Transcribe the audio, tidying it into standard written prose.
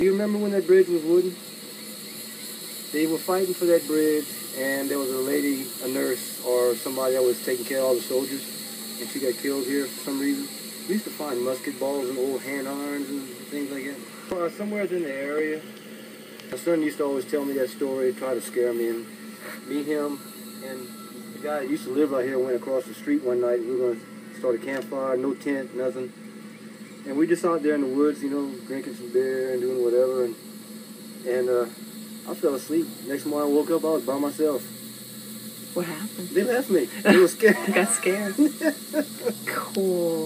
Do you remember when that bridge was wooden? They were fighting for that bridge, and there was a lady, a nurse, or somebody that was taking care of all the soldiers, and she got killed here for some reason. We used to find musket balls and old hand irons and things like that. Somewhere in the area, my son used to always tell me that story, try to scare me, and me, him, and the guy that used to live out here went across the street one night. We were going to start a campfire, no tent, nothing. And we just out there in the woods, you know, drinking some beer and doing whatever, and I fell asleep. Next morning I woke up, I was by myself. What happened? They left me. They were scared. I got scared. Cool.